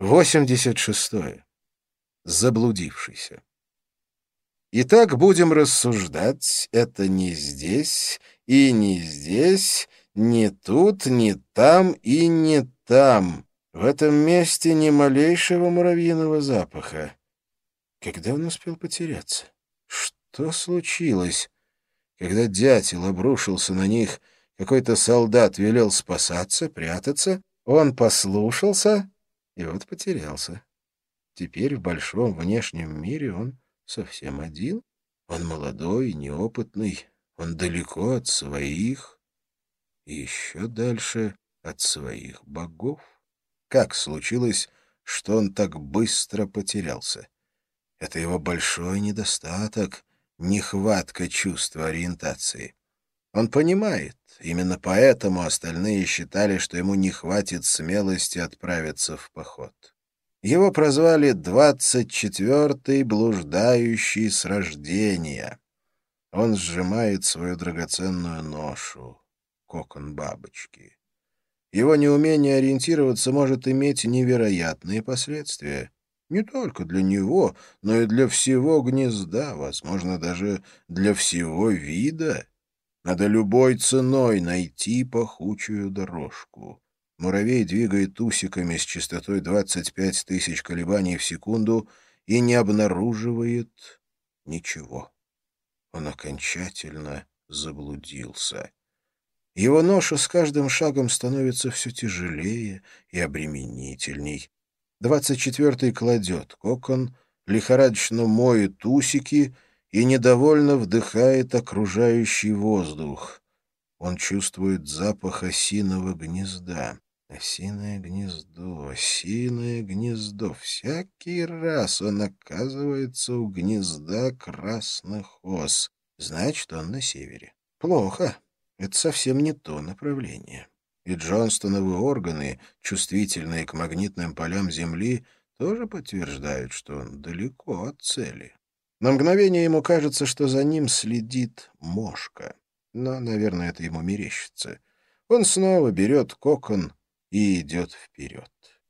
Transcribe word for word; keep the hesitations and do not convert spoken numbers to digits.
восемьдесят шестое. Заблудившийся. Итак, будем рассуждать. Это не здесь, и не здесь, не тут, не там и не там. В этом месте ни малейшего муравьиного запаха. Когда он успел потеряться? Что случилось? Когда дятел обрушился на них, какой-то солдат велел спасаться, прятаться. Он послушался и вот потерялся. Теперь в большом внешнем мире он совсем один. Он молодой, неопытный, он далеко от своих и еще дальше от своих богов. Как случилось, что он так быстро потерялся? Это его большой недостаток, нехватка чувства ориентации. Он понимает, именно поэтому остальные считали, что ему не хватит смелости отправиться в поход. Его прозвали «двадцать четвертый блуждающий с рождения». Он сжимает свою драгоценную ношу, кокон бабочки. Его неумение ориентироваться может иметь невероятные последствия. Не только для него, но и для всего гнезда, возможно, даже для всего вида. Надо любой ценой найти пахучую дорожку. Муравей двигает усиками с частотой двадцать пять тысяч колебаний в секунду и не обнаруживает ничего. Он окончательно заблудился. Его ноша с каждым шагом становится все тяжелее и обременительней. Двадцать четвертый кладет кокон, лихорадочно моет усики и недовольно вдыхает окружающий воздух. Он чувствует запах осиного гнезда. Осиное гнездо, осиное гнездо. Всякий раз он оказывается у гнезда красных ос. Значит, он на севере. Плохо. Это совсем не то направление. И Джонстоновы органы, чувствительные к магнитным полям Земли, тоже подтверждают, что он далеко от цели. На мгновение ему кажется, что за ним следит мошка. Но, наверное, это ему мерещится. Он снова берет кокон и идет вперед.